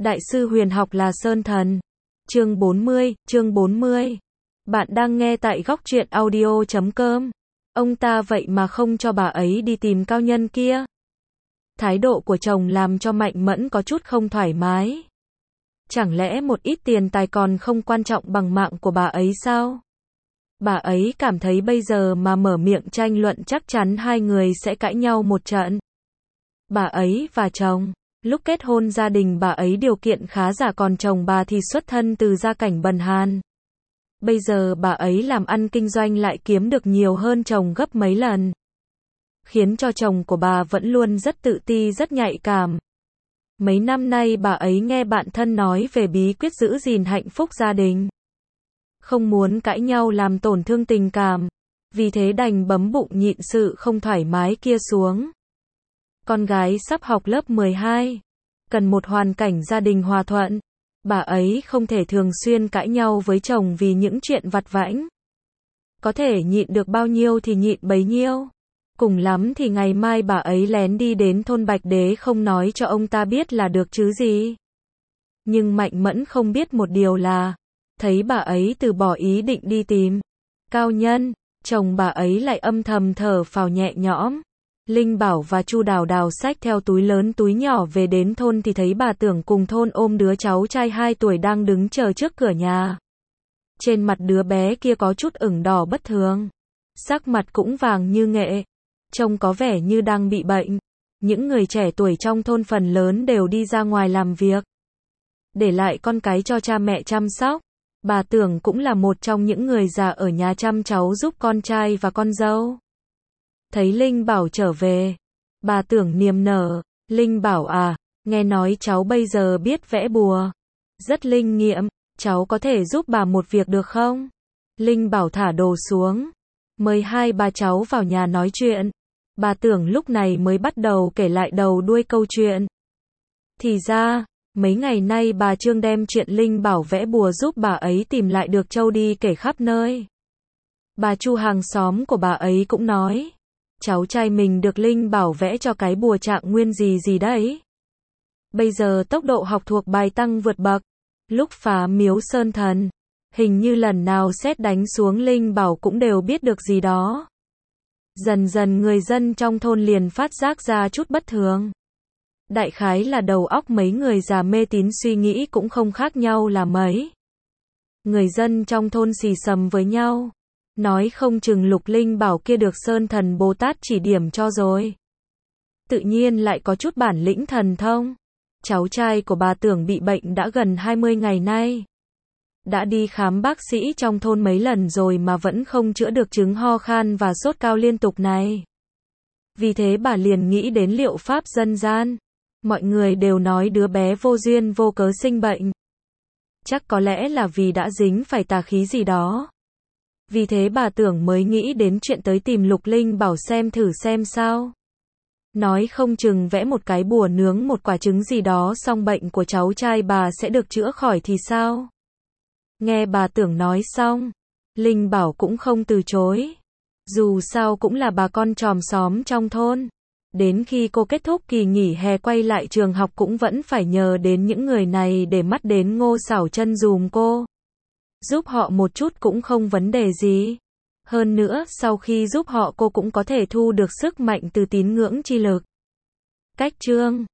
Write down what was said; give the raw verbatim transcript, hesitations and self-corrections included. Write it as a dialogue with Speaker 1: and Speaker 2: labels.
Speaker 1: Đại sư huyền học là Sơn Thần. Chương bốn mươi, chương bốn mươi. Bạn đang nghe tại góc truyện audio chấm com. Ông ta vậy mà không cho bà ấy đi tìm cao nhân kia. Thái độ của chồng làm cho Mạnh Mẫn có chút không thoải mái. Chẳng lẽ một ít tiền tài còn không quan trọng bằng mạng của bà ấy sao? Bà ấy cảm thấy bây giờ mà mở miệng tranh luận chắc chắn hai người sẽ cãi nhau một trận. Bà ấy và chồng, lúc kết hôn gia đình bà ấy điều kiện khá giả, còn chồng bà thì xuất thân từ gia cảnh bần hàn. Bây giờ bà ấy làm ăn kinh doanh lại kiếm được nhiều hơn chồng gấp mấy lần. Khiến cho chồng của bà vẫn luôn rất tự ti, rất nhạy cảm. Mấy năm nay bà ấy nghe bạn thân nói về bí quyết giữ gìn hạnh phúc gia đình. Không muốn cãi nhau làm tổn thương tình cảm. Vì thế đành bấm bụng nhịn sự không thoải mái kia xuống. Con gái sắp học lớp mười hai. Cần một hoàn cảnh gia đình hòa thuận. Bà ấy không thể thường xuyên cãi nhau với chồng vì những chuyện vặt vãnh. Có thể nhịn được bao nhiêu thì nhịn bấy nhiêu. Cùng lắm thì ngày mai bà ấy lén đi đến thôn Bạch Đế không nói cho ông ta biết là được chứ gì. Nhưng Mạnh Mẫn không biết một điều là, thấy bà ấy từ bỏ ý định đi tìm cao nhân, chồng bà ấy lại âm thầm thở phào nhẹ nhõm. Linh Bảo và Chu Đào Đào xách theo túi lớn túi nhỏ về đến thôn thì thấy bà Tưởng cùng thôn ôm đứa cháu trai hai tuổi đang đứng chờ trước cửa nhà. Trên mặt đứa bé kia có chút ửng đỏ bất thường. Sắc mặt cũng vàng như nghệ. Trông có vẻ như đang bị bệnh. Những người trẻ tuổi trong thôn phần lớn đều đi ra ngoài làm việc. Để lại con cái cho cha mẹ chăm sóc. Bà Tưởng cũng là một trong những người già ở nhà chăm cháu giúp con trai và con dâu. Thấy Linh Bảo trở về, bà Tưởng niềm nở. Linh Bảo à, nghe nói cháu bây giờ biết vẽ bùa. Rất linh nghiệm, cháu có thể giúp bà một việc được không? Linh Bảo thả đồ xuống. Mời hai bà cháu vào nhà nói chuyện. Bà Tưởng lúc này mới bắt đầu kể lại đầu đuôi câu chuyện. Thì ra, mấy ngày nay bà Trương đem chuyện Linh Bảo vẽ bùa giúp bà ấy tìm lại được châu đi kể khắp nơi. Bà Chu hàng xóm của bà ấy cũng nói, cháu trai mình được Linh Bảo vẽ cho cái bùa trạng nguyên gì gì đấy. Bây giờ tốc độ học thuộc bài tăng vượt bậc. Lúc phá miếu Sơn Thần, hình như lần nào sét đánh xuống Linh Bảo cũng đều biết được gì đó. Dần dần người dân trong thôn liền phát giác ra chút bất thường. Đại khái là đầu óc mấy người già mê tín suy nghĩ cũng không khác nhau là mấy. Người dân trong thôn xì xầm với nhau. Nói không chừng Lục Linh Bảo kia được Sơn Thần Bồ Tát chỉ điểm cho rồi. Tự nhiên lại có chút bản lĩnh thần thông. Cháu trai của bà Tưởng bị bệnh đã gần hai mươi ngày nay. Đã đi khám bác sĩ trong thôn mấy lần rồi mà vẫn không chữa được chứng ho khan và sốt cao liên tục này. Vì thế bà liền nghĩ đến liệu pháp dân gian. Mọi người đều nói đứa bé vô duyên vô cớ sinh bệnh. Chắc có lẽ là vì đã dính phải tà khí gì đó. Vì thế bà Tưởng mới nghĩ đến chuyện tới tìm Lục Linh Bảo xem thử xem sao. Nói không chừng vẽ một cái bùa nướng một quả trứng gì đó xong bệnh của cháu trai bà sẽ được chữa khỏi thì sao. Nghe bà Tưởng nói xong, Linh Bảo cũng không từ chối. Dù sao cũng là bà con chòm xóm trong thôn. Đến khi cô kết thúc kỳ nghỉ hè quay lại trường học cũng vẫn phải nhờ đến những người này để mắt đến Ngô Xảo Chân dùm cô. Giúp họ một chút cũng không vấn đề gì. Hơn nữa, sau khi giúp họ cô cũng có thể thu được sức mạnh từ tín ngưỡng chi lực. Cách chương